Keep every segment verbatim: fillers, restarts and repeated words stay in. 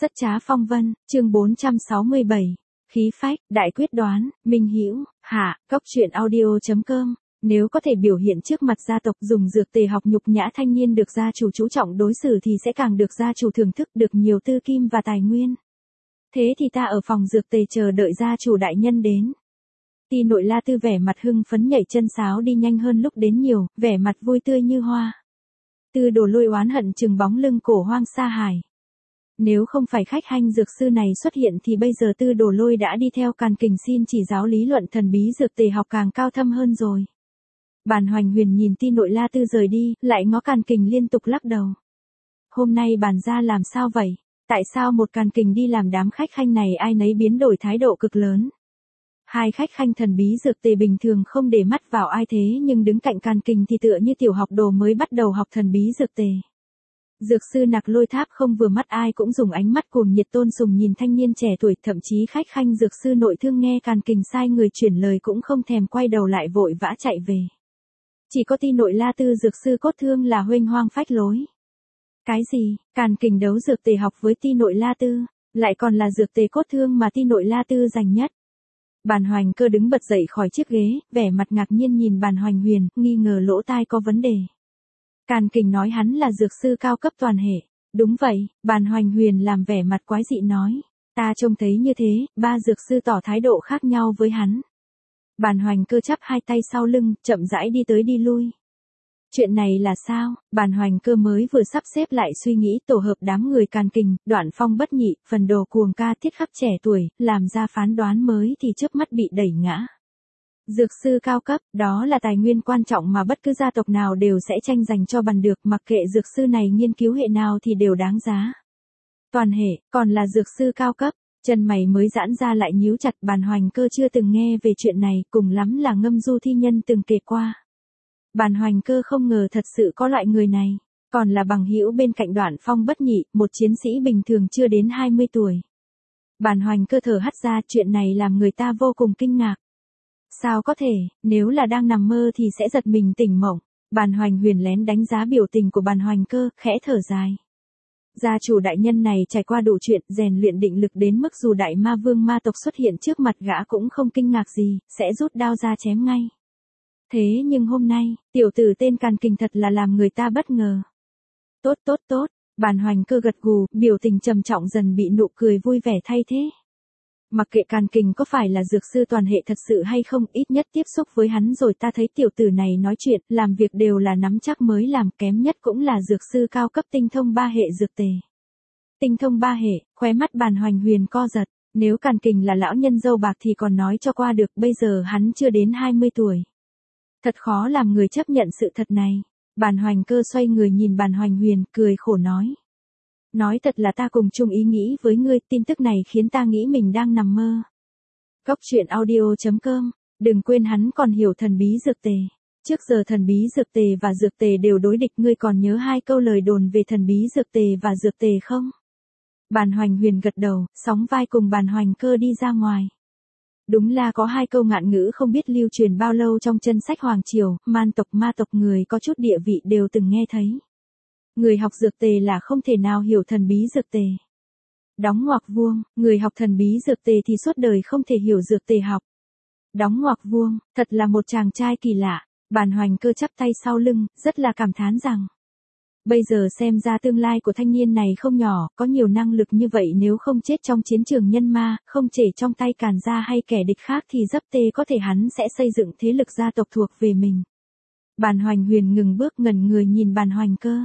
Rất trá phong vân, chương bốn trăm sáu mươi bảy. Khí phách, đại quyết đoán, minh hữu, hạ, cốc truyện audio.com. Nếu có thể biểu hiện trước mặt gia tộc dùng dược tề học nhục nhã thanh niên được gia chủ chú trọng đối xử thì sẽ càng được gia chủ thưởng thức được nhiều tư kim và tài nguyên. Thế thì ta ở phòng dược tề chờ đợi gia chủ đại nhân đến. Ti nội La Tư vẻ mặt hưng phấn nhảy chân sáo đi nhanh hơn lúc đến nhiều, vẻ mặt vui tươi như hoa. Tư Đồ Lôi oán hận chừng bóng lưng cổ hoang sa hải. Nếu không phải khách hanh dược sư này xuất hiện thì bây giờ Tư Đồ Lôi đã đi theo Càn Kình xin chỉ giáo lý luận thần bí dược tề học càng cao thâm hơn rồi. Bàn Hoành Huyền nhìn Ti nội La Tư rời đi, lại ngó Càn Kình liên tục lắc đầu. Hôm nay bàn gia làm sao vậy? Tại sao một Càn Kình đi làm đám khách khanh này ai nấy biến đổi thái độ cực lớn? Hai khách khanh thần bí dược tề bình thường không để mắt vào ai thế nhưng đứng cạnh Càn Kình thì tựa như tiểu học đồ mới bắt đầu học thần bí dược tề. Dược sư Nặc Lôi Tháp không vừa mắt ai cũng dùng ánh mắt cuồng nhiệt tôn sùng nhìn thanh niên trẻ tuổi, thậm chí khách khanh dược sư nội thương nghe Càn Kình sai người chuyển lời cũng không thèm quay đầu lại vội vã chạy về. Chỉ có Ti nội La Tư dược sư cốt thương là huênh hoang phách lối. Cái gì? Càn Kình đấu dược tề học với Ti nội La Tư, lại còn là dược tề cốt thương mà Ti nội La Tư giành nhất. Bàn Hoành Cơ đứng bật dậy khỏi chiếc ghế, vẻ mặt ngạc nhiên nhìn Bàn Hoành Huyền, nghi ngờ lỗ tai có vấn đề. Càn Kình nói hắn là dược sư cao cấp toàn hệ. Đúng vậy, Bàn Hoành Huyền làm vẻ mặt quái dị nói. Ta trông thấy như thế, ba dược sư tỏ thái độ khác nhau với hắn. Bàn Hoành Cơ chắp hai tay sau lưng, chậm rãi đi tới đi lui. Chuyện này là sao? Bàn Hoành Cơ mới vừa sắp xếp lại suy nghĩ tổ hợp đám người Càn Kình, Đoạn Phong bất nhị, phần đồ cuồng ca Thiết Khắc trẻ tuổi, làm ra phán đoán mới thì chớp mắt bị đẩy ngã. Dược sư cao cấp, đó là tài nguyên quan trọng mà bất cứ gia tộc nào đều sẽ tranh giành cho bằng được, mặc kệ dược sư này nghiên cứu hệ nào thì đều đáng giá. Toàn hệ, còn là dược sư cao cấp, chân mày mới giãn ra lại nhíu chặt. Bàn Hoành Cơ chưa từng nghe về chuyện này, cùng lắm là ngâm du thi nhân từng kể qua. Bàn Hoành Cơ không ngờ thật sự có loại người này, còn là bằng hữu bên cạnh Đoạn Phong bất nhị, một chiến sĩ bình thường chưa đến hai mươi tuổi. Bàn Hoành Cơ thở hắt ra, chuyện này làm người ta vô cùng kinh ngạc. Sao có thể, nếu là đang nằm mơ thì sẽ giật mình tỉnh mộng. Bàn Hoành Huyền lén đánh giá biểu tình của Bàn Hoành Cơ, khẽ thở dài. Gia chủ đại nhân này trải qua đủ chuyện, rèn luyện định lực đến mức dù đại ma vương ma tộc xuất hiện trước mặt gã cũng không kinh ngạc gì, sẽ rút đao ra chém ngay. Thế nhưng hôm nay, tiểu tử tên Càn Kình thật là làm người ta bất ngờ. Tốt tốt tốt, Bàn Hoành Cơ gật gù, biểu tình trầm trọng dần bị nụ cười vui vẻ thay thế. Mặc kệ Càn Kình có phải là dược sư toàn hệ thật sự hay không, ít nhất tiếp xúc với hắn rồi ta thấy tiểu tử này nói chuyện, làm việc đều là nắm chắc mới làm, kém nhất cũng là dược sư cao cấp tinh thông ba hệ dược tề. Tinh thông ba hệ, khóe mắt Bàn Hoành Huyền co giật, nếu Càn Kình là lão nhân dâu bạc thì còn nói cho qua được, bây giờ hắn chưa đến hai mươi tuổi. Thật khó làm người chấp nhận sự thật này. Bàn Hoành Cơ xoay người nhìn Bàn Hoành Huyền, cười khổ nói. Nói thật là ta cùng chung ý nghĩ với ngươi, tin tức này khiến ta nghĩ mình đang nằm mơ. Cốc truyện audio.com, đừng quên hắn còn hiểu thần bí dược tề. Trước giờ thần bí dược tề và dược tề đều đối địch, ngươi còn nhớ hai câu lời đồn về thần bí dược tề và dược tề không? Bàn Hoành Huyền gật đầu, sóng vai cùng Bàn Hoành Cơ đi ra ngoài. Đúng là có hai câu ngạn ngữ không biết lưu truyền bao lâu trong chân sách Hoàng Triều, man tộc ma tộc người có chút địa vị đều từng nghe thấy. Người học dược tề là không thể nào hiểu thần bí dược tề. Đóng ngoặc vuông, người học thần bí dược tề thì suốt đời không thể hiểu dược tề học. Đóng ngoặc vuông, thật là một chàng trai kỳ lạ. Bàn Hoành Cơ chắp tay sau lưng, rất là cảm thán rằng. Bây giờ xem ra tương lai của thanh niên này không nhỏ, có nhiều năng lực như vậy nếu không chết trong chiến trường nhân ma, không chể trong tay Càn gia hay kẻ địch khác thì dấp tê có thể hắn sẽ xây dựng thế lực gia tộc thuộc về mình. Bàn Hoành Huyền ngừng bước ngẩn người nhìn Bàn Hoành Cơ.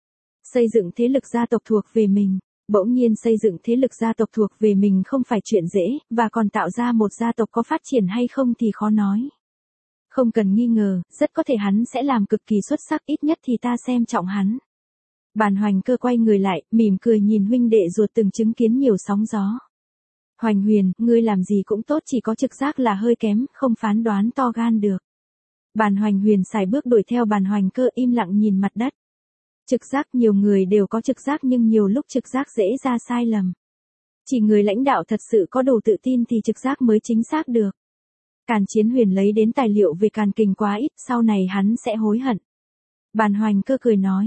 Xây dựng thế lực gia tộc thuộc về mình, bỗng nhiên xây dựng thế lực gia tộc thuộc về mình không phải chuyện dễ, và còn tạo ra một gia tộc có phát triển hay không thì khó nói. Không cần nghi ngờ, rất có thể hắn sẽ làm cực kỳ xuất sắc, ít nhất thì ta xem trọng hắn. Bàn Hoành Cơ quay người lại, mỉm cười nhìn huynh đệ ruột từng chứng kiến nhiều sóng gió. Hoành Huyền, ngươi làm gì cũng tốt, chỉ có trực giác là hơi kém, không phán đoán to gan được. Bàn Hoành Huyền xài bước đuổi theo Bàn Hoành Cơ im lặng nhìn mặt đất. Trực giác, nhiều người đều có trực giác nhưng nhiều lúc trực giác dễ ra sai lầm. Chỉ người lãnh đạo thật sự có đủ tự tin thì trực giác mới chính xác được. Càn Chiến Huyền lấy đến tài liệu về Càn Kình quá ít, sau này hắn sẽ hối hận. Bàn Hoành Cơ cười nói,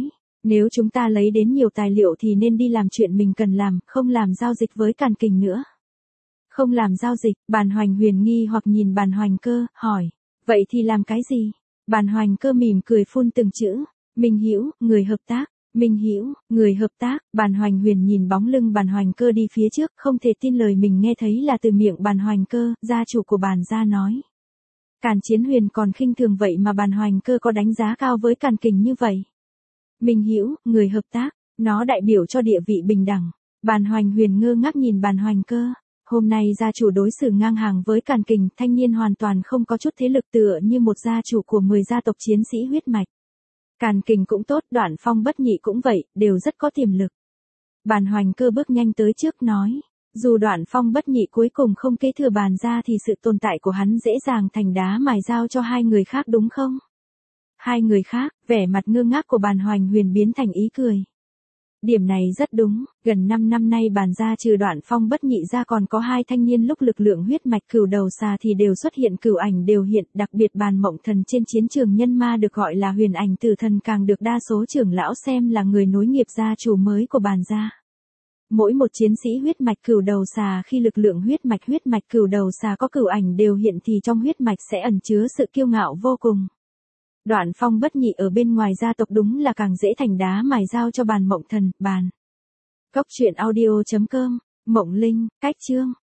Nếu chúng ta lấy đến nhiều tài liệu thì nên đi làm chuyện mình cần làm, không làm giao dịch với Càn Kình nữa. Không làm giao dịch, Bàn Hoành Huyền nghi hoặc nhìn Bàn Hoành Cơ, hỏi. Vậy thì làm cái gì? Bàn Hoành Cơ mỉm cười phun từng chữ. Minh Hữu, người hợp tác. Minh Hữu, người hợp tác. Bàn Hoành Huyền nhìn bóng lưng Bàn Hoành Cơ đi phía trước, không thể tin lời mình nghe thấy là từ miệng Bàn Hoành Cơ, gia chủ của Bàn gia nói. Càn Chiến Huyền còn khinh thường vậy mà Bàn Hoành Cơ có đánh giá cao với Càn Kình như vậy. Minh Hữu, người hợp tác, nó đại biểu cho địa vị bình đẳng. Bàn Hoành Huyền ngơ ngác nhìn Bàn Hoành Cơ. Hôm nay gia chủ đối xử ngang hàng với Càn Kình, thanh niên hoàn toàn không có chút thế lực tựa như một gia chủ của mười gia tộc chiến sĩ huyết mạch. Càn Kình cũng tốt, Đoạn Phong Bất Nhị cũng vậy, đều rất có tiềm lực. Bàn Hoành Cơ bước nhanh tới trước nói, dù Đoạn Phong Bất Nhị cuối cùng không kế thừa Bàn gia thì sự tồn tại của hắn dễ dàng thành đá mài dao cho hai người khác đúng không? Hai người khác, vẻ mặt ngơ ngác của Bàn Hoành Huyền biến thành ý cười. Điểm này rất đúng, gần năm năm nay Bàn gia trừ Đoạn Phong Bất Nhị ra còn có hai thanh niên lúc lực lượng huyết mạch cửu đầu xà thì đều xuất hiện, cửu ảnh đều hiện, đặc biệt Bàn Mộng Thần trên chiến trường nhân ma được gọi là huyền ảnh tử thần càng được đa số trưởng lão xem là người nối nghiệp gia chủ mới của Bàn gia. Mỗi một chiến sĩ huyết mạch cửu đầu xà khi lực lượng huyết mạch huyết mạch cửu đầu xà có cửu ảnh đều hiện thì trong huyết mạch sẽ ẩn chứa sự kiêu ngạo vô cùng. Đoạn Phong Bất Nhị ở bên ngoài gia tộc đúng là càng dễ thành đá mài dao cho Bàn Mộng Thần, Bàn. Cốc truyện audio chấm com, Mộng Linh, cách chương.